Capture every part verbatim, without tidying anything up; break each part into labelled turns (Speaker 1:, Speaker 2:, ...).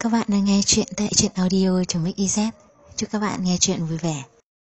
Speaker 1: Các bạn đang nghe chuyện tại truyện audio.mix.iz. Chúc các bạn nghe chuyện vui vẻ.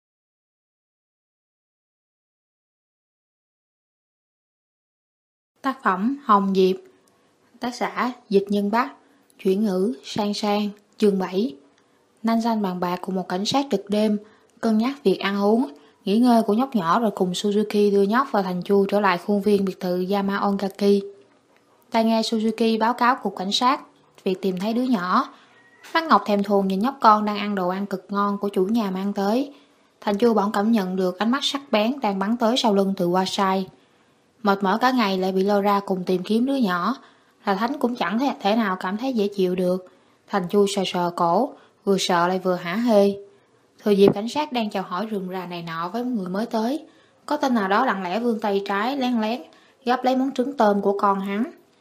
Speaker 2: Tác phẩm Hồng Diệp. Tác giả Dịch Nhân Bắc. Chuyển ngữ Sang Sang. Chương bảy. Nanzan bàn bạc cùng một cảnh sát trực đêm, cân nhắc việc ăn uống, nghỉ ngơi của nhóc nhỏ rồi cùng Suzuki đưa nhóc và Thành Chu trở lại khuôn viên biệt thự Yamaongaki. Tai nghe Suzuki báo cáo cục cảnh sát việc tìm thấy đứa nhỏ. Mắt Ngọc thèm thuồng nhìn nhóc con đang ăn đồ ăn cực ngon của chủ nhà mang tới. Thành Chu bỗng cảm nhận được ánh mắt sắc bén đang bắn tới sau lưng từ Wasai. Mệt mỏi cả ngày lại bị lôi ra cùng tìm kiếm đứa nhỏ, là Thánh cũng chẳng thể, thể nào cảm thấy dễ chịu được. Thành Chu sờ sờ cổ, vừa sợ lại vừa hả hê. Thừa dịp cảnh sát đang chào hỏi rườm rà này nọ với người mới tới, có tên nào đó lặng lẽ vươn tay trái lén lén gắp lấy món trứng tôm của con hắn.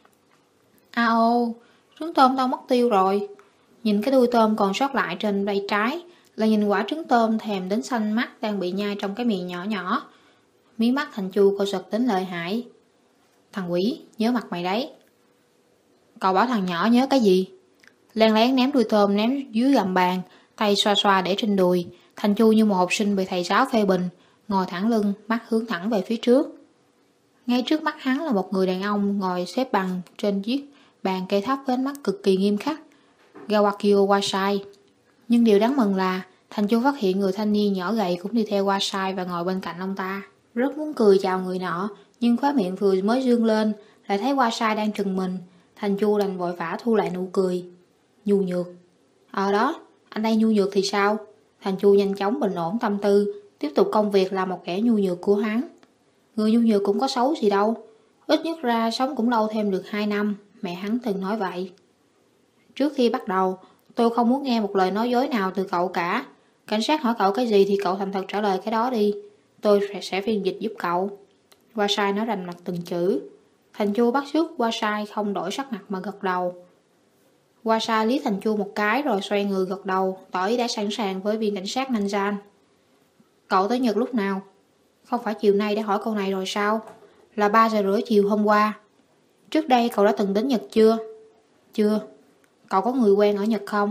Speaker 2: A ô, trứng tôm tao mất tiêu rồi. Nhìn cái đuôi tôm còn sót lại trên tay trái, là nhìn quả trứng tôm thèm đến xanh mắt đang bị nhai trong cái miệng nhỏ nhỏ. Mí mắt Thành Chu cô giật đến lợi hại. Thằng quỷ, nhớ mặt mày đấy. Cậu bảo thằng nhỏ nhớ cái gì? Len lén ném đuôi tôm ném dưới gầm bàn, tay xoa xoa để trên đùi. Thành Chu như một học sinh bị thầy giáo phê bình, ngồi thẳng lưng, mắt hướng thẳng về phía trước. Ngay trước mắt hắn là một người đàn ông ngồi xếp bằng trên chiếc bàn cây thấp với ánh mắt cực kỳ nghiêm khắc. Gawakio Wasai. Nhưng điều đáng mừng là Thành Chu phát hiện người thanh niên nhỏ gầy cũng đi theo Wasai và ngồi bên cạnh ông ta. Rất muốn cười chào người nọ, nhưng khóe miệng vừa mới dương lên lại thấy Wasai đang trừng mình. Thành Chu đành vội vã thu lại nụ cười. Nhu nhược. Ờ đó, anh đây nhu nhược thì sao? Thành Chu nhanh chóng bình ổn tâm tư, tiếp tục công việc là một kẻ nhu nhược của hắn. Người nhu nhược cũng có xấu gì đâu, ít nhất ra sống cũng lâu thêm được hai năm, mẹ hắn từng nói vậy. Trước khi bắt đầu, tôi không muốn nghe một lời nói dối nào từ cậu cả. Cảnh sát hỏi cậu cái gì thì cậu thành thật trả lời cái đó đi. Tôi sẽ phiên dịch giúp cậu. Wasai nói rành mạch từng chữ. Thành Chu bắt chước Wasai không đổi sắc mặt mà gật đầu. Wasai liếc Thành Chu một cái rồi xoay người gật đầu, tỏ ý đã sẵn sàng với viên cảnh sát Nanzan. Cậu tới Nhật lúc nào? Không phải chiều nay đã hỏi câu này rồi sao? Là ba giờ rưỡi chiều hôm qua. Trước đây cậu đã từng đến Nhật chưa? Chưa. Cậu có người quen ở Nhật không?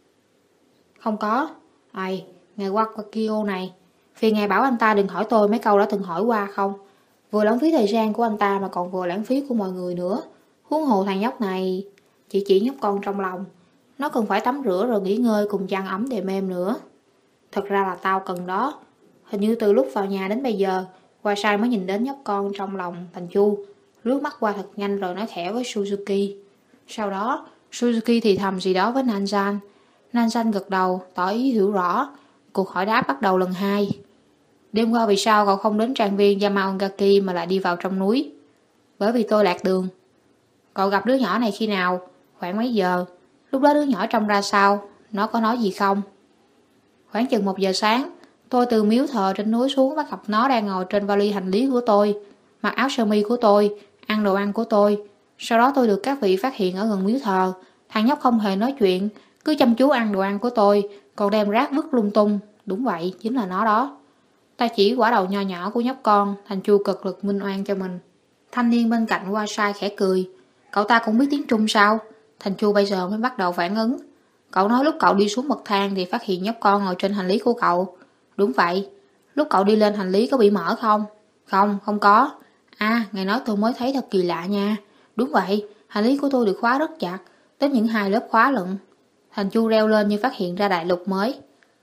Speaker 2: Không có. Ây, ngày qua Kyoto này, vì ngài bảo anh ta đừng hỏi tôi mấy câu đã từng hỏi qua không? Vừa lãng phí thời gian của anh ta mà còn vừa lãng phí của mọi người nữa. Huống hồ thằng nhóc này, chỉ chỉ nhóc con trong lòng. Nó cần phải tắm rửa rồi nghỉ ngơi cùng chăn ấm đệm êm nữa. Thật ra là tao cần đó. Hình như từ lúc vào nhà đến bây giờ, Wasai mới nhìn đến nhóc con trong lòng Thành Chu, lướt mắt qua thật nhanh rồi nói khẽ với Suzuki. Sau đó, Suzuki thì thầm gì đó với Nanzan. Nanzan gật đầu, tỏ ý hiểu rõ. Cuộc hỏi đáp bắt đầu lần hai. Đêm qua vì sao cậu không đến trang viên Yamaongaki mà lại đi vào trong núi? Bởi vì tôi lạc đường. Cậu gặp đứa nhỏ này khi nào? Khoảng mấy giờ? Lúc đó đứa nhỏ trông ra sao? Nó có nói gì không? Khoảng chừng một giờ sáng, tôi từ miếu thờ trên núi xuống bắt gặp nó đang ngồi trên vali hành lý của tôi, mặc áo sơ mi của tôi, ăn đồ ăn của tôi. Sau đó tôi được các vị phát hiện ở gần miếu thờ. Thằng nhóc không hề nói chuyện, cứ chăm chú ăn đồ ăn của tôi, còn đem rác vứt lung tung. Đúng vậy, chính là nó đó. Ta chỉ quả đầu nho nhỏ của nhóc con. Thành Chu cực lực minh oan cho mình. Thanh niên bên cạnh Wasai khẽ cười. Cậu ta cũng biết tiếng Trung sao? Thành Chu bây giờ mới bắt đầu phản ứng. Cậu nói lúc cậu đi xuống bậc thang thì phát hiện nhóc con ngồi trên hành lý của cậu. Đúng vậy. Lúc cậu đi lên hành lý có bị mở không? Không, không có. À, ngài nói tôi mới thấy thật kỳ lạ nha. Đúng vậy, hành lý của tôi được khóa rất chặt, đến những hai lớp khóa lận. Thành Chu reo lên như phát hiện ra đại lục mới.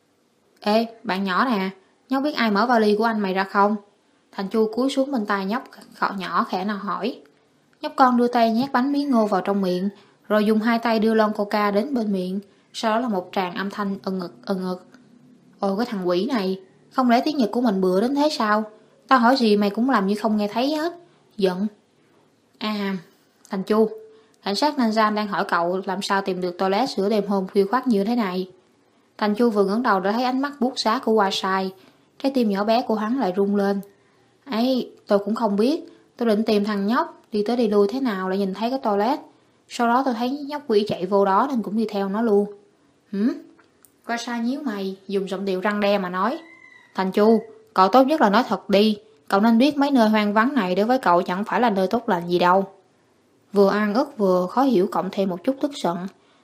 Speaker 2: Ê, bạn nhỏ nè, nhóc biết ai mở vali của anh mày ra không? Thành Chu cúi xuống bên tai nhóc nhỏ khẽ nào hỏi. Nhóc con đưa tay nhét bánh bí ngô vào trong miệng, rồi dùng hai tay đưa lon coca đến bên miệng. Sau đó là một tràng âm thanh ân ngực ân ngực. Ôi cái thằng quỷ này, không lẽ tiếng Nhật của mình bừa đến thế sao? Tao hỏi gì mày cũng làm như không nghe thấy hết. Giận. À, Thành Chu, cảnh sát Nanzan đang hỏi cậu làm sao tìm được toilet giữa đêm hôm khuya khoắt như thế này. Thành Chu vừa ngẩng đầu đã thấy ánh mắt buốt giá của Wasai. Trái tim nhỏ bé của hắn lại rung lên. Ấy, tôi cũng không biết. Tôi định tìm thằng nhóc, đi tới đi lui thế nào lại nhìn thấy cái toilet. Sau đó tôi thấy nhóc quỷ chạy vô đó nên cũng đi theo nó luôn. Hửm? Wasai nhíu mày, dùng giọng điệu răng đe mà nói. Thành Chu, cậu tốt nhất là nói thật đi. Cậu nên biết mấy nơi hoang vắng này đối với cậu chẳng phải là nơi tốt lành gì đâu. Vừa ăn ức vừa khó hiểu cộng thêm một chút tức giận.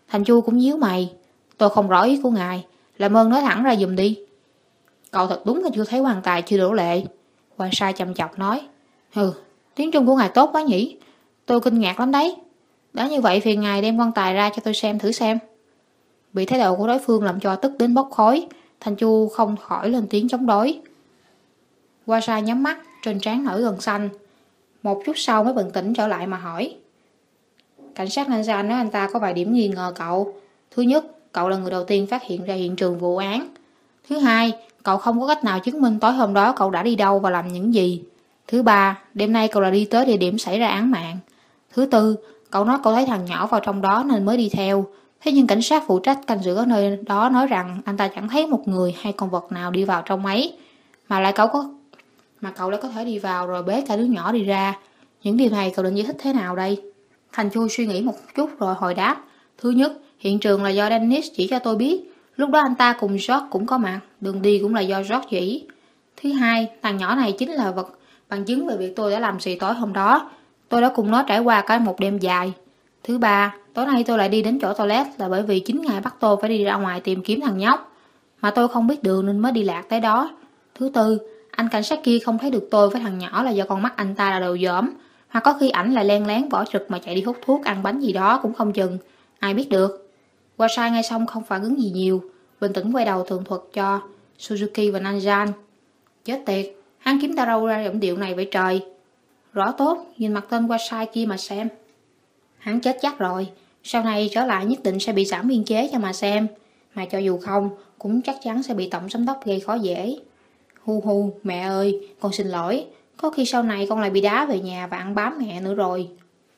Speaker 2: Thành Chu cũng nhíu mày. Tôi không rõ ý của ngài, làm ơn nói thẳng ra giùm đi. Cậu thật đúng là chưa thấy quan tài chưa đổ lệ. Quan sai chăm chọc nói. Hừ, tiếng Trung của ngài tốt quá nhỉ. Tôi kinh ngạc lắm đấy. Đã như vậy phiền ngài đem quan tài ra cho tôi xem thử xem. Bị thái độ của đối phương làm cho tức đến bốc khói, Thành Chu không khỏi lên tiếng chống đối. Quan sai nhắm mắt, trên trán nổi gân xanh. Một chút sau mới bừng tỉnh trở lại mà hỏi. Cảnh sát Nanjan nói anh ta có vài điểm nghi ngờ cậu. Thứ nhất, cậu là người đầu tiên phát hiện ra hiện trường vụ án. Thứ hai, cậu không có cách nào chứng minh tối hôm đó cậu đã đi đâu và làm những gì. Thứ ba, đêm nay cậu là đi tới địa điểm xảy ra án mạng. Thứ tư, cậu nói cậu thấy thằng nhỏ vào trong đó nên mới đi theo. Thế nhưng cảnh sát phụ trách canh giữ ở nơi đó nói rằng anh ta chẳng thấy một người hay con vật nào đi vào trong ấy. Mà lại cậu có mà cậu lại có thể đi vào rồi bế cả đứa nhỏ đi ra. Những điều này cậu định giải thích thế nào đây? Thành Chu suy nghĩ một chút rồi hồi đáp. Thứ nhất, hiện trường là do Dennis chỉ cho tôi biết. Lúc đó anh ta cùng George cũng có mặt. Đường đi cũng là do George chỉ. Thứ hai, thằng nhỏ này chính là vật bằng chứng về việc tôi đã làm gì tối hôm đó. Tôi đã cùng nó trải qua cả một đêm dài. Thứ ba, tối nay tôi lại đi đến chỗ toilet là bởi vì chính ngài bắt tôi phải đi ra ngoài tìm kiếm thằng nhóc. Mà tôi không biết đường nên mới đi lạc tới đó. Thứ tư, anh cảnh sát kia không thấy được tôi với thằng nhỏ là do con mắt anh ta là đồ dởm. Hoặc có khi ảnh lại len lén bỏ trực mà chạy đi hút thuốc ăn bánh gì đó cũng không chừng. Ai biết được. Wasai ngay xong không phản ứng gì nhiều. Bình tĩnh quay đầu tường thuật cho Suzuki và Nanjan. Chết tiệt, hắn kiếm ta đâu ra giọng điệu này vậy trời. Rõ tốt, nhìn mặt tên Wasai kia mà xem. Hắn chết chắc rồi. Sau này trở lại nhất định sẽ bị giảm biên chế cho mà xem. Mà cho dù không, cũng chắc chắn sẽ bị tổng giám đốc gây khó dễ. Hu hu, mẹ ơi, con xin lỗi. Có khi sau này con lại bị đá về nhà và ăn bám mẹ nữa rồi.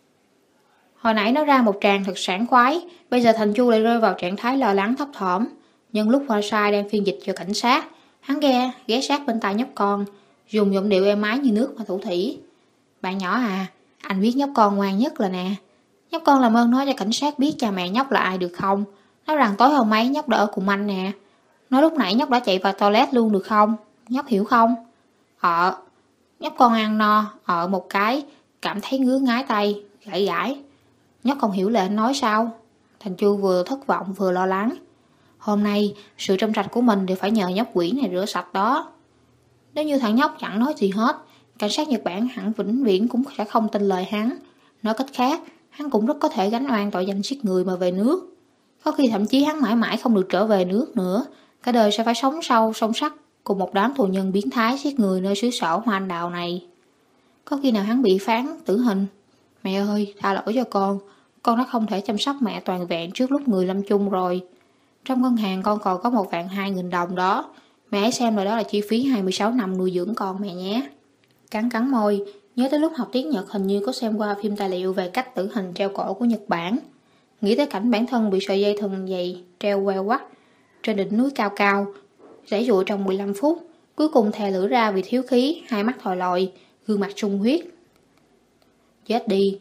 Speaker 2: Hồi nãy nó ra một tràng thật sảng khoái. Bây giờ Thành Chu lại rơi vào trạng thái lo lắng thấp thỏm. Nhưng lúc Hoa Sai đang phiên dịch cho cảnh sát, hắn ghé, ghé sát bên tai nhóc con, dùng giọng điệu êm ái như nước mà thủ thỉ. Bạn nhỏ à, anh biết nhóc con ngoan nhất là nè. Nhóc con làm ơn nói cho cảnh sát biết cha mẹ nhóc là ai được không? Nói rằng tối hôm ấy nhóc đã ở cùng anh nè. Nói lúc nãy nhóc đã chạy vào toilet luôn được không? Nhóc hiểu không? Ờ. Nhóc con ăn no, ở một cái, cảm thấy ngứa ngái tay, gãi gãi. Nhóc không hiểu là anh nói sao? Thành Chu vừa thất vọng vừa lo lắng. Hôm nay, sự trong sạch của mình đều phải nhờ nhóc quỷ này rửa sạch đó. Nếu như thằng nhóc chẳng nói gì hết, cảnh sát Nhật Bản hẳn vĩnh viễn cũng sẽ không tin lời hắn. Nói cách khác, hắn cũng rất có thể gánh oan tội danh giết người mà về nước. Có khi thậm chí hắn mãi mãi không được trở về nước nữa. Cả đời sẽ phải sống sâu, sông sắt cùng một đám tù nhân biến thái giết người nơi xứ sở hoa anh đào này. Có khi nào hắn bị phán tử hình? Mẹ ơi, tha lỗi cho con. Con đã không thể chăm sóc mẹ toàn vẹn trước lúc người lâm chung rồi. Trong ngân hàng con còn có một vạn hai nghìn đồng đó. Mẹ hãy xem rồi đó là chi phí hai mươi sáu năm nuôi dưỡng con mẹ nhé. Cắn cắn môi, nhớ tới lúc học tiếng Nhật hình như có xem qua phim tài liệu về cách tử hình treo cổ của Nhật Bản. Nghĩ tới cảnh bản thân bị sợi dây thừng dày treo queo quắt trên đỉnh núi cao cao, giãy giụa trong mười lăm phút, cuối cùng thè lưỡi ra vì thiếu khí, hai mắt thòi lòi, gương mặt sung huyết. Chết đi.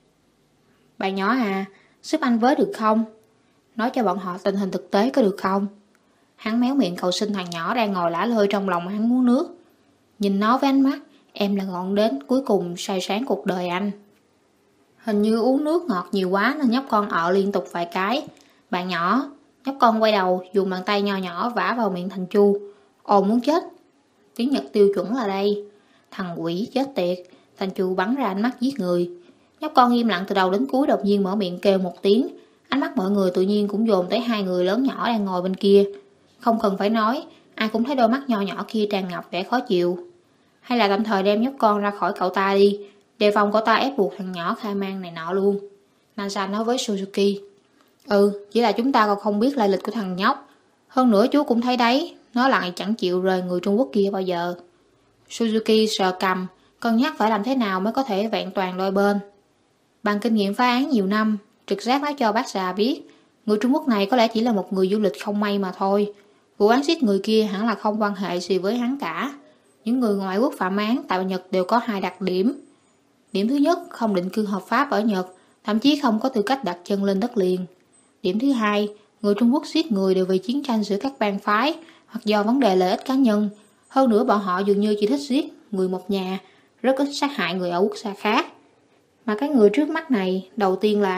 Speaker 2: Bạn nhỏ à, giúp anh với được không? Nói cho bọn họ tình hình thực tế có được không? Hắn méo miệng cầu xin thằng nhỏ đang ngồi lả lơi trong lòng hắn muốn nước. Nhìn nó với ánh mắt, em là ngọn đến cuối cùng soi sáng cuộc đời anh. Hình như uống nước ngọt nhiều quá nên nhóc con ợ liên tục vài cái. Bạn nhỏ, nhóc con quay đầu dùng bàn tay nho nhỏ vả vào miệng Thành Chu. Ồ muốn chết. Tiếng Nhật tiêu chuẩn là đây. Thằng quỷ chết tiệt. Thành Chu bắn ra ánh mắt giết người. Nhóc con im lặng từ đầu đến cuối, đột nhiên mở miệng kêu một tiếng. Ánh mắt mọi người tự nhiên cũng dồn tới hai người lớn nhỏ đang ngồi bên kia. Không cần phải nói, ai cũng thấy đôi mắt nho nhỏ kia tràn ngập vẻ khó chịu. Hay là tạm thời đem nhóc con ra khỏi cậu ta đi, đề phòng cậu ta ép buộc thằng nhỏ khai mang này nọ luôn. Nansan nói với Suzuki. Ừ, chỉ là chúng ta còn không biết lai lịch của thằng nhóc. Hơn nữa chú cũng thấy đấy, nó lại chẳng chịu rời người Trung Quốc kia bao giờ. Suzuki sờ cằm, cân nhắc phải làm thế nào mới có thể vẹn toàn đôi bên. Bằng kinh nghiệm phá án nhiều năm, trực giác nói cho bác già biết, người Trung Quốc này có lẽ chỉ là một người du lịch không may mà thôi. Vụ án giết người kia hẳn là không quan hệ gì với hắn cả. Những người ngoại quốc phạm án tại Nhật đều có hai đặc điểm. Điểm thứ nhất, không định cư hợp pháp ở Nhật, thậm chí không có tư cách đặt chân lên đất liền. Điểm thứ hai, người Trung Quốc giết người đều vì chiến tranh giữa các bang phái hoặc do vấn đề lợi ích cá nhân. Hơn nữa bọn họ dường như chỉ thích giết người một nhà, rất ít sát hại người ở quốc gia khác. Mà cái người trước mắt này, đầu tiên là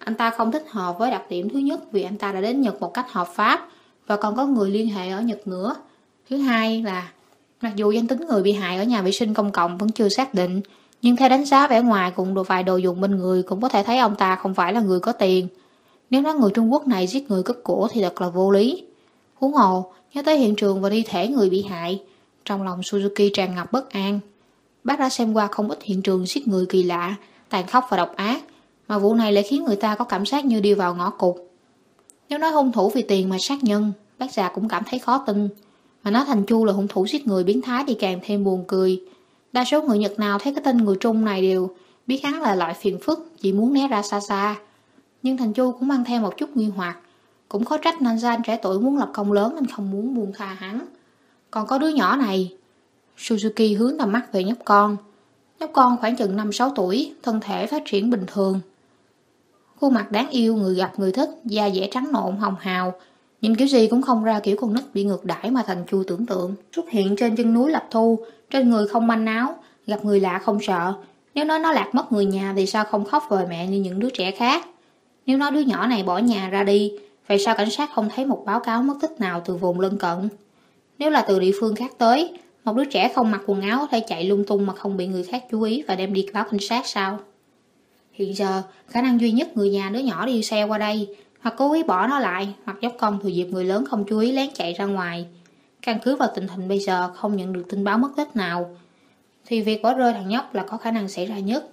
Speaker 2: Anh ta không thích hợp với đặc điểm thứ nhất vì anh ta đã đến Nhật một cách hợp pháp và còn có người liên hệ ở Nhật nữa. Thứ hai là mặc dù danh tính người bị hại ở nhà vệ sinh công cộng vẫn chưa xác định, nhưng theo đánh giá vẻ ngoài cùng đồ vài đồ dùng bên người cũng có thể thấy ông ta không phải là người có tiền. Nếu nói người Trung Quốc này giết người cướp của thì thật là vô lý. Huống hồ, nhớ tới hiện trường và thi thể người bị hại, trong lòng Suzuki tràn ngập bất an. Bác đã xem qua không ít hiện trường giết người kỳ lạ, tàn khốc và độc ác, mà vụ này lại khiến người ta có cảm giác như đi vào ngõ cụt. Nếu nói hung thủ vì tiền mà sát nhân, bác già cũng cảm thấy khó tin. Mà nói Thành Chu là hung thủ giết người biến thái thì càng thêm buồn cười. Đa số người Nhật nào thấy cái tên người Trung này đều biết hắn là loại phiền phức, chỉ muốn né ra xa xa. Nhưng Thành Chu cũng mang theo một chút nghi hoặc. Cũng khó trách Nanzan trẻ tuổi muốn lập công lớn nên không muốn buông tha hắn. Còn có đứa nhỏ này. Suzuki hướng tầm mắt về nhóc con. Nhóc con khoảng chừng năm sáu tuổi, thân thể phát triển bình thường. Khuôn mặt đáng yêu, người gặp người thích, da dẻ trắng nộn hồng hào. Nhìn kiểu gì cũng không ra kiểu con nít bị ngược đãi mà Thành Chu tưởng tượng. Xuất hiện trên chân núi Lập Thu, trên người không manh áo, gặp người lạ không sợ. Nếu nói nó lạc mất người nhà thì sao không khóc vời mẹ như những đứa trẻ khác? Nếu nói đứa nhỏ này bỏ nhà ra đi, vậy sao cảnh sát không thấy một báo cáo mất tích nào từ vùng lân cận? Nếu là từ địa phương khác tới, một đứa trẻ không mặc quần áo có thể chạy lung tung mà không bị người khác chú ý và đem đi báo cảnh sát sao? Hiện giờ, khả năng duy nhất người nhà đứa nhỏ đi xe qua đây, hoặc cố ý bỏ nó lại, hoặc nhóc con thừa dịp người lớn không chú ý lén chạy ra ngoài. Căn cứ vào tình hình bây giờ không nhận được tin báo mất tích nào, thì việc bỏ rơi thằng nhóc là có khả năng xảy ra nhất.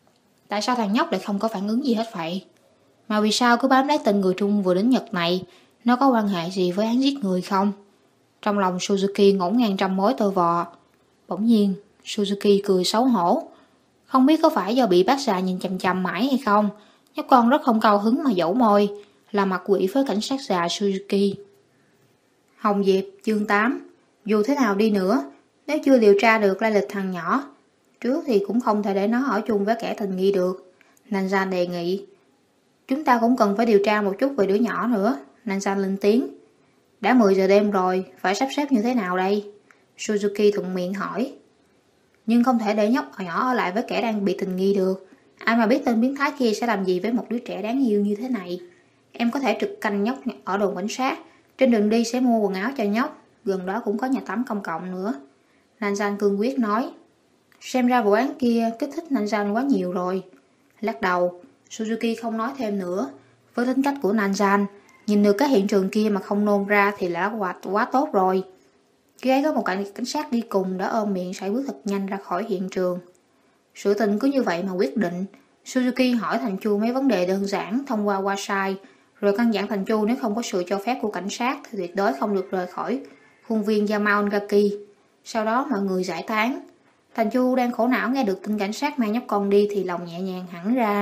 Speaker 2: Tại sao thằng nhóc lại không có phản ứng gì hết vậy? Mà vì sao cứ bám lấy tên người Trung vừa đến Nhật này? Nó có quan hệ gì với án giết người không? Trong lòng Suzuki ngổn ngang trăm mối tơ vò. Bỗng nhiên, Suzuki cười xấu hổ. Không biết có phải do bị bác già nhìn chằm chằm mãi hay không? Nhóc con rất không cao hứng mà dẫu môi, là mặt quỷ với cảnh sát già Suzuki. Hồng Diệp, chương tám. Dù thế nào đi nữa, nếu chưa điều tra được lai lịch thằng nhỏ, trước thì cũng không thể để nó ở chung với kẻ tình nghi được. Nanzan đề nghị. Chúng ta cũng cần phải điều tra một chút về đứa nhỏ nữa. Nanzan lên tiếng. Đã mười giờ đêm rồi, phải sắp xếp như thế nào đây? Suzuki thuận miệng hỏi. Nhưng không thể để nhóc nhỏ ở lại với kẻ đang bị tình nghi được. Ai mà biết tên biến thái kia sẽ làm gì với một đứa trẻ đáng yêu như thế này. Em có thể trực canh nhóc ở đồn cảnh sát. Trên đường đi sẽ mua quần áo cho nhóc. Gần đó cũng có nhà tắm công cộng nữa. Nanzan cương quyết nói. Xem ra vụ án kia kích thích Nanzan quá nhiều rồi. Lắc đầu, Suzuki không nói thêm nữa. Với tính cách của Nanzan, nhìn được cái hiện trường kia mà không nôn ra thì đã quá, quá tốt rồi. Khi ấy có một cảnh, cảnh sát đi cùng đã ôm miệng sải bước thật nhanh ra khỏi hiện trường. Sự tình cứ như vậy mà quyết định. Suzuki hỏi Thành Chu mấy vấn đề đơn giản thông qua Wasai, rồi căn dặn Thành Chu nếu không có sự cho phép của cảnh sát thì tuyệt đối không được rời khỏi khuôn viên Yamaongaki. Sau đó mọi người giải tán. Thành Chu đang khổ não nghe được tin cảnh sát mang nhóc con đi thì lòng nhẹ nhàng hẳn ra.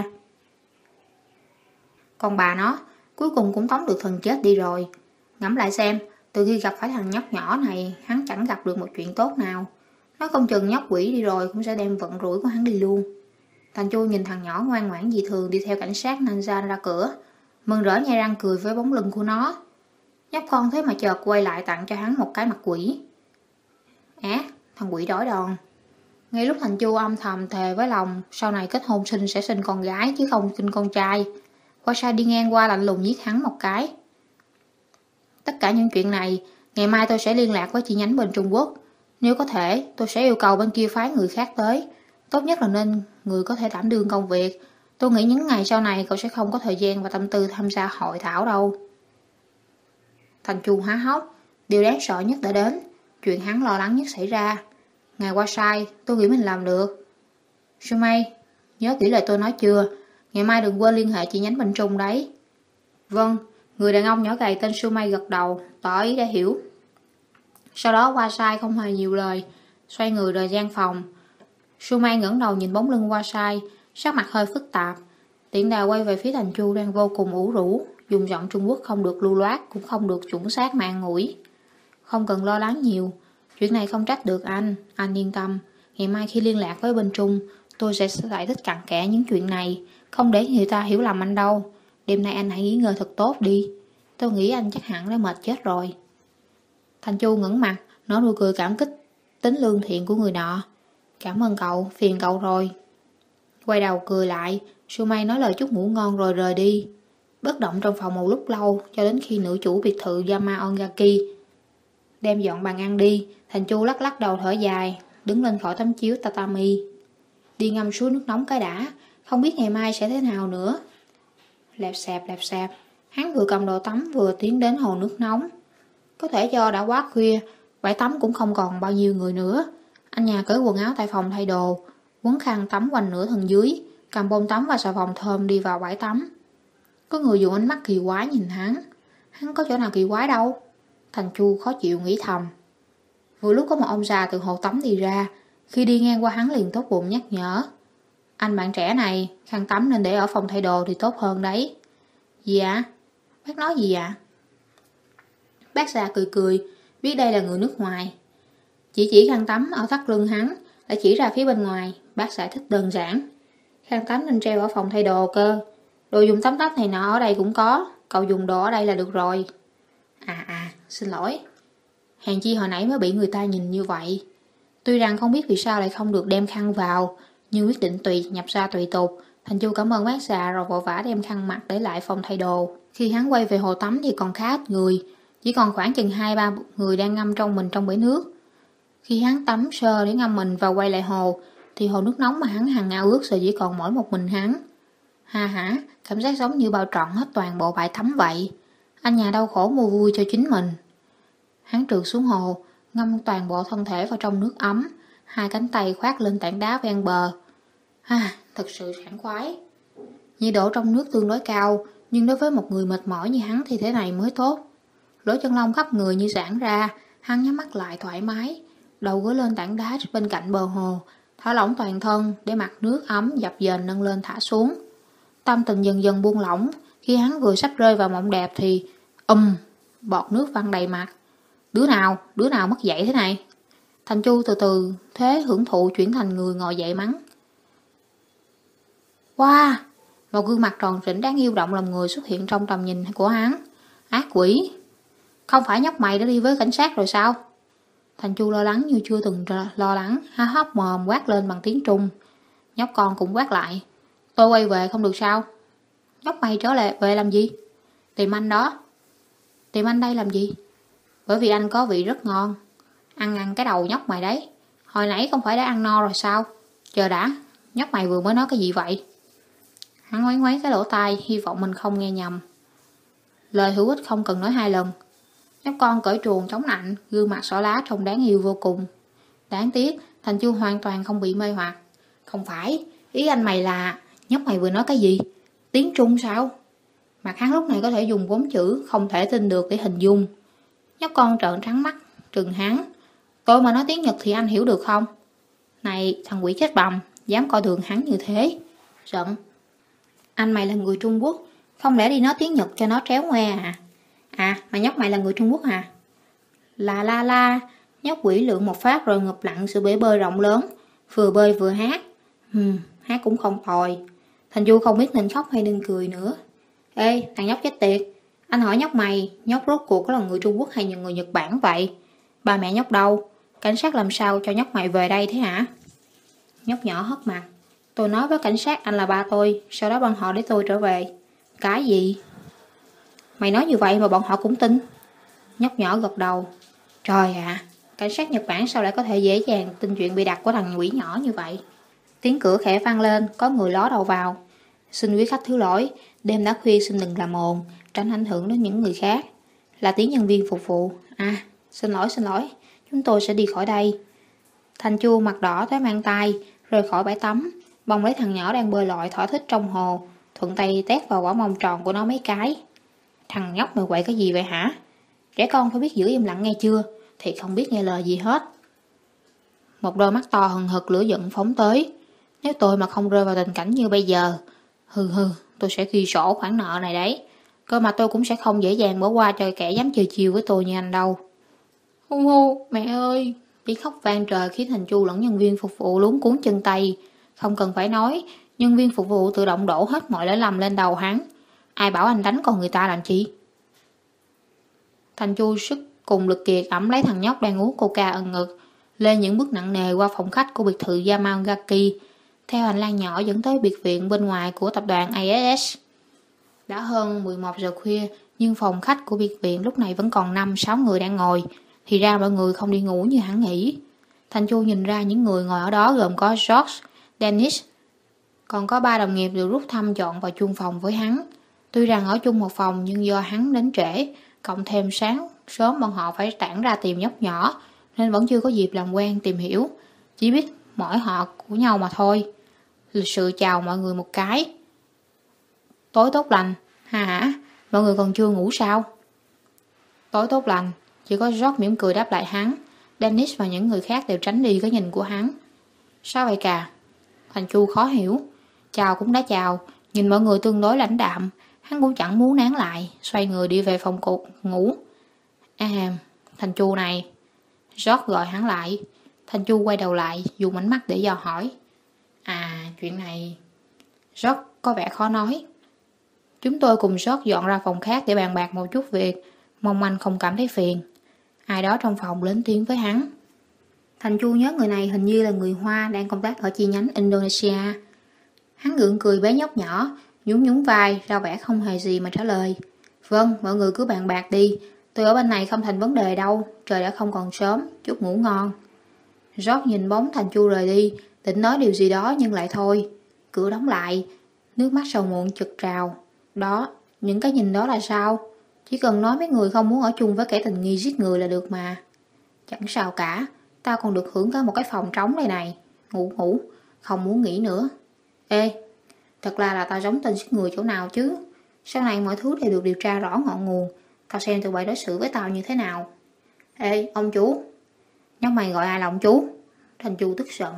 Speaker 2: Còn bà nó, cuối cùng cũng tóm được thần chết đi rồi. Ngẫm lại xem, từ khi gặp phải thằng nhóc nhỏ này, hắn chẳng gặp được một chuyện tốt nào. Nó không chừng nhóc quỷ đi rồi cũng sẽ đem vận rủi của hắn đi luôn. Thành Chu nhìn thằng nhỏ ngoan ngoãn dị thường đi theo cảnh sát Nanzan ra cửa, mừng rỡ nhai răng cười với bóng lưng của nó. Nhóc con thế mà chợt quay lại tặng cho hắn một cái mặt quỷ. Á, thằng quỷ đói đòn. Ngay lúc Thành Chu âm thầm thề với lòng sau này kết hôn sinh sẽ sinh con gái chứ không sinh con trai, Wasai đi ngang qua lạnh lùng giết hắn một cái. Tất cả những chuyện này, ngày mai tôi sẽ liên lạc với chi nhánh bên Trung Quốc. Nếu có thể, tôi sẽ yêu cầu bên kia phái người khác tới. Tốt nhất là nên người có thể đảm đương công việc. Tôi nghĩ những ngày sau này cậu sẽ không có thời gian và tâm tư tham gia hội thảo đâu. Thành Chu há hốc. Điều đáng sợ nhất đã đến. Chuyện hắn lo lắng nhất xảy ra. Ngày Wasai, tôi nghĩ mình làm được. Sumei, nhớ kỹ lời tôi nói chưa? Ngày mai đừng quên liên hệ chi nhánh bên Trung đấy. Vâng. Người đàn ông nhỏ gầy tên Sumei gật đầu, tỏ ý đã hiểu. Sau đó Wasai không hề nhiều lời, xoay người rời gian phòng. Sumei ngẩng đầu nhìn bóng lưng Wasai, sắc mặt hơi phức tạp. Tiện đà quay về phía Thành Chu đang vô cùng ủ rũ, dùng giọng Trung Quốc không được lưu loát, cũng không được chuẩn xác mà an ủi. Không cần lo lắng nhiều, chuyện này không trách được anh, anh yên tâm. Ngày mai khi liên lạc với bên Trung, tôi sẽ giải thích cặn kẽ những chuyện này, không để người ta hiểu lầm anh đâu. Đêm nay anh hãy nghỉ ngơi thật tốt đi. Tôi nghĩ anh chắc hẳn đã mệt chết rồi. Thành Chu ngẩng mặt, nở nụ cười cảm kích tính lương thiện của người nọ. Cảm ơn cậu, phiền cậu rồi. Quay đầu cười lại, Sumay nói lời chúc ngủ ngon rồi rời đi, bất động trong phòng một lúc lâu cho đến khi nữ chủ biệt thự Yamaongaki đem dọn bàn ăn đi. Thành Chu lắc lắc đầu thở dài, đứng lên khỏi tấm chiếu tatami. Đi ngâm suối nước nóng cái đã, không biết ngày mai sẽ thế nào nữa. Lẹp xẹp lẹp xẹp, hắn vừa cầm đồ tắm vừa tiến đến hồ nước nóng. Có thể do đã quá khuya, bãi tắm cũng không còn bao nhiêu người nữa. Anh nhà cởi quần áo tại phòng thay đồ, quấn khăn tắm quanh nửa thân dưới, cầm bông tắm và xà phòng thơm đi vào bãi tắm. Có người dùng ánh mắt kỳ quái nhìn hắn. Hắn có chỗ nào kỳ quái đâu. Thành Chu khó chịu nghĩ thầm. Vừa lúc có một ông già từ hồ tắm đi ra, khi đi ngang qua hắn liền tốt bụng nhắc nhở. Anh bạn trẻ này, khăn tắm nên để ở phòng thay đồ thì tốt hơn đấy. Gì ạ? Bác nói gì ạ? Bác già cười cười, biết đây là người nước ngoài. Chỉ chỉ khăn tắm ở thắt lưng hắn, lại chỉ ra phía bên ngoài. Bác giải thích đơn giản. Khăn tắm nên treo ở phòng thay đồ cơ. Đồ dùng tắm tóc này nọ ở đây cũng có. Cậu dùng đồ ở đây là được rồi. À à, xin lỗi. Hèn chi hồi nãy mới bị người ta nhìn như vậy. Tuy rằng không biết vì sao lại không được đem khăn vào, nhưng quyết định tùy nhập ra tùy tục. Thành Chu cảm ơn bác già rồi vội vã đem khăn mặt để lại phòng thay đồ. Khi hắn quay về hồ tắm thì còn khá ít người, chỉ còn khoảng chừng hai ba người đang ngâm trong mình trong bể nước. Khi hắn tắm sơ để ngâm mình và quay lại hồ, thì hồ nước nóng mà hắn hằng ao ước giờ chỉ còn mỗi một mình hắn. Ha hả, cảm giác giống như bao trọn hết toàn bộ bãi tắm vậy. Anh nhà đau khổ mua vui cho chính mình. Hắn trượt xuống hồ, ngâm toàn bộ thân thể vào trong nước ấm, hai cánh tay khoác lên tảng đá ven bờ. À, thật sự sảng khoái. Nhiệt độ trong nước tương đối cao, nhưng đối với một người mệt mỏi như hắn thì thế này mới tốt. Lỗ chân lông khắp người như giãn ra, hắn nhắm mắt lại thoải mái, đầu gối lên tảng đá bên cạnh bờ hồ, thả lỏng toàn thân để mặt nước ấm dập dềnh nâng lên thả xuống. Tâm tình dần dần buông lỏng, khi hắn vừa sắp rơi vào mộng đẹp thì ầm, um, bọt nước văng đầy mặt. Đứa nào, đứa nào mất dậy thế này? Thành Chu từ từ thế hưởng thụ chuyển thành người ngồi dậy mắng. Wow, một gương mặt tròn trĩnh đáng yêu động lòng người xuất hiện trong tầm nhìn của hắn. Ác quỷ, không phải nhóc mày đã đi với cảnh sát rồi sao? Thành Chu lo lắng như chưa từng lo lắng, há hốc mồm quát lên bằng tiếng Trung. Nhóc con cũng quát lại. Tôi quay về không được sao? Nhóc mày trở lại về làm gì? Tìm anh đó. Tìm anh đây làm gì? Bởi vì anh có vị rất ngon. Ăn ăn cái đầu nhóc mày đấy. Hồi nãy không phải đã ăn no rồi sao? Chờ đã, nhóc mày vừa mới nói cái gì vậy? Hắn ngoáy ngoáy cái lỗ tai, hy vọng mình không nghe nhầm. Lời hữu ích không cần nói hai lần. Nhóc con cởi truồng chống nạnh, gương mặt xỏ lá trông đáng yêu vô cùng. Đáng tiếc, Thành Chu hoàn toàn không bị mê hoặc. Không phải, ý anh mày là nhóc mày vừa nói cái gì? Tiếng Trung sao? Mặt hắn lúc này có thể dùng bốn chữ không thể tin được để hình dung. Nhóc con trợn trắng mắt, trừng hắn. Tôi mà nói tiếng Nhật thì anh hiểu được không? Này, thằng quỷ chết bầm, dám coi thường hắn như thế. Giận. Anh mày là người Trung Quốc, không lẽ đi nói tiếng Nhật cho nó tréo ngoe à? À, mà nhóc mày là người Trung Quốc à? La la la, nhóc quỷ lượng một phát rồi ngụp lặn sự bể bơi rộng lớn, vừa bơi vừa hát. Hừm, hát cũng không tồi. Thành Du không biết nên khóc hay nên cười nữa. Ê, thằng nhóc chết tiệt, anh hỏi nhóc mày, nhóc rốt cuộc có là người Trung Quốc hay là người Nhật Bản vậy? Ba mẹ nhóc đâu? Cảnh sát làm sao cho nhóc mày về đây thế hả? Nhóc nhỏ hất mặt. Tôi nói với cảnh sát anh là ba tôi, sau đó bọn họ để tôi trở về. Cái gì? Mày nói như vậy mà bọn họ cũng tin. Nhóc nhỏ gật đầu. Trời ạ, à, cảnh sát Nhật Bản sao lại có thể dễ dàng tin chuyện bị đặt của thằng quỷ nhỏ như vậy? Tiếng cửa khẽ vang lên, có người ló đầu vào. Xin quý khách thứ lỗi, đêm đã khuya xin đừng làm ồn, tránh ảnh hưởng đến những người khác. Là tiếng nhân viên phục vụ. À, xin lỗi xin lỗi, chúng tôi sẽ đi khỏi đây. Thành Chu mặt đỏ tới mang tay, rời khỏi bãi tắm, bồng lấy thằng nhỏ đang bơi lội thỏa thích trong hồ, thuận tay tét vào quả mông tròn của nó mấy cái. Thằng nhóc mày quậy cái gì vậy hả? Trẻ con phải biết giữ im lặng nghe chưa, thì không biết nghe lời gì hết. Một đôi mắt to hừng hực lửa giận phóng tới. Nếu tôi mà không rơi vào tình cảnh như bây giờ, hừ hừ, tôi sẽ ghi sổ khoản nợ này đấy. Cơ mà tôi cũng sẽ không dễ dàng bỏ qua cho kẻ dám chơi chiều với tôi như anh đâu. Hu hu, mẹ ơi! Tiếng khóc vang trời khiến Thành Chu lẫn nhân viên phục vụ luống cuốn chân tay. Không cần phải nói, nhân viên phục vụ tự động đổ hết mọi lỗi lầm lên đầu hắn. Ai bảo anh đánh con người ta làm chi? Thành Chu sức cùng lực kiệt ẵm lấy thằng nhóc đang uống coca ẩn ngực, lên những bước nặng nề qua phòng khách của biệt thự Yamaongaki. theo hành lang nhỏ dẫn tới biệt viện bên ngoài của tập đoàn a ét ét. Đã hơn mười một giờ khuya, nhưng phòng khách của biệt viện lúc này vẫn còn năm sáu người đang ngồi. Thì ra mọi người không đi ngủ như hắn nghĩ. Thành Chu nhìn ra những người ngồi ở đó gồm có George, Dennis, còn có ba đồng nghiệp được rút thăm chọn vào chung phòng với hắn. Tuy rằng ở chung một phòng nhưng do hắn đến trễ, cộng thêm sáng sớm bọn họ phải tản ra tìm nhóc nhỏ, nên vẫn chưa có dịp làm quen tìm hiểu, chỉ biết mỗi họ của nhau mà thôi. Lịch sự chào mọi người một cái. Tối tốt lành, ha hả, mọi người còn chưa ngủ sao? Tối tốt lành, chỉ có George mỉm cười đáp lại hắn. Dennis và những người khác đều tránh đi cái nhìn của hắn. Sao vậy cả? Thành Chu khó hiểu. Chào cũng đã chào, nhìn mọi người tương đối lãnh đạm, hắn cũng chẳng muốn nán lại, xoay người đi về phòng cục ngủ. À, Thành Chu này. George gọi hắn lại. Thành Chu quay đầu lại, dùng ánh mắt để dò hỏi. À, chuyện này... George có vẻ khó nói. Chúng tôi cùng George dọn ra phòng khác để bàn bạc một chút việc, mong anh không cảm thấy phiền. Ai đó trong phòng lớn tiếng với hắn. Thành Chu nhớ người này hình như là người Hoa đang công tác ở chi nhánh Indonesia. Hắn gượng cười bé nhóc nhỏ, nhún nhún vai, ra vẻ không hề gì mà trả lời. Vâng, mọi người cứ bàn bạc đi, tôi ở bên này không thành vấn đề đâu, trời đã không còn sớm, chúc ngủ ngon. George nhìn bóng Thành Chu rời đi, định nói điều gì đó nhưng lại thôi. Cửa đóng lại, nước mắt sầu muộn chực trào. Đó, những cái nhìn đó là sao? Chỉ cần nói mấy người không muốn ở chung với kẻ tình nghi giết người là được mà. Chẳng sao cả, tao còn được hưởng cả một cái phòng trống đây này. Ngủ ngủ, không muốn nghỉ nữa. Ê, thật là là tao giống tên giết người chỗ nào chứ? Sau này mọi thứ đều được điều tra rõ ngọn nguồn. Tao xem tụi bay đối xử với tao như thế nào. Ê, ông chú. Nhóc mày gọi ai là ông chú? Thành Chu tức giận.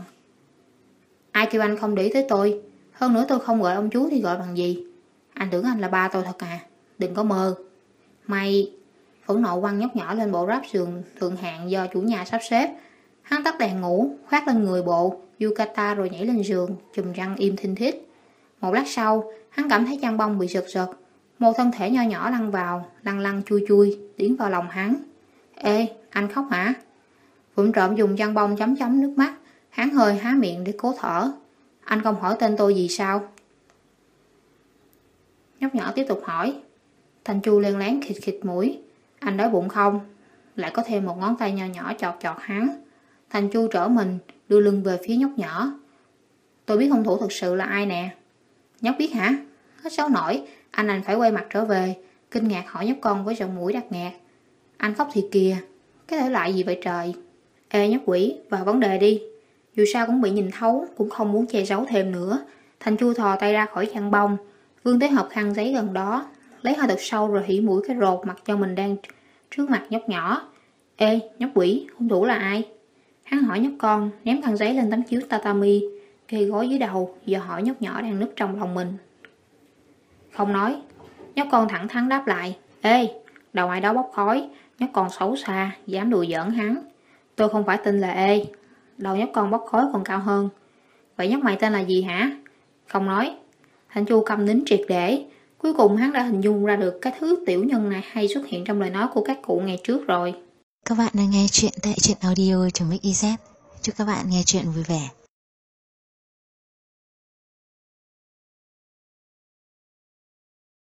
Speaker 2: Ai kêu anh không để ý tới tôi? Hơn nữa tôi không gọi ông chú thì gọi bằng gì? Anh tưởng anh là ba tôi thật à? Đừng có mơ. Mày... Phẫn nộ quăng nhóc nhỏ lên bộ ráp giường thượng hạng do chủ nhà sắp xếp. Hắn tắt đèn ngủ, khoác lên người bộ yukata rồi nhảy lên giường, chùm răng im thinh thít. Một lát sau, hắn cảm thấy chăn bông bị giật giật. Một thân thể nho nhỏ lăn vào, lăn lăn chui chui, tiến vào lòng hắn. Ê, anh khóc hả? Vụng trộm dùng chăn bông chấm chấm nước mắt, hắn hơi há miệng để cố thở. Anh không hỏi tên tôi gì sao? Nhóc nhỏ tiếp tục hỏi. Thành Chu len lén khịt khịt mũi. Anh đói bụng không? Lại có thêm một ngón tay nho nhỏ chọt chọt hắn. Thành Chu trở mình, đưa lưng về phía nhóc nhỏ. Tôi biết hung thủ thực sự là ai nè. Nhóc biết hả? Hết xấu nổi, anh anh phải quay mặt trở về. Kinh ngạc hỏi nhóc con với giọng mũi đặc ngạt. Anh khóc thì kìa, cái thể loại gì vậy trời? Ê nhóc quỷ, vào vấn đề đi. Dù sao cũng bị nhìn thấu, cũng không muốn che giấu thêm nữa. Thành Chu thò tay ra khỏi chăn bông, vươn tới hộp khăn giấy gần đó, lấy hơi thật sâu rồi hỉ mũi cái rột mặt cho mình đang trước mặt nhóc nhỏ. Ê, nhóc quỷ, hung thủ là ai? Hắn hỏi nhóc con, ném khăn giấy lên tấm chiếu tatami, kê gối dưới đầu, giờ hỏi nhóc nhỏ đang núp trong lòng mình. Không nói. Nhóc con thẳng thắn đáp lại. Ê, đầu ai đó bốc khói, nhóc con xấu xa, dám đùa giỡn hắn. Tôi không phải tên là Ê, đầu nhóc con bốc khói còn cao hơn. Vậy nhóc mày tên là gì hả? Không nói. Thành Chu câm nín triệt để. Cuối cùng hắn đã hình dung ra được cái thứ tiểu nhân này hay xuất hiện trong lời nói của các cụ ngày trước rồi.
Speaker 1: Các bạn đang nghe chuyện tại truyện audio chấm ích i zét. Chúc các bạn nghe chuyện vui vẻ.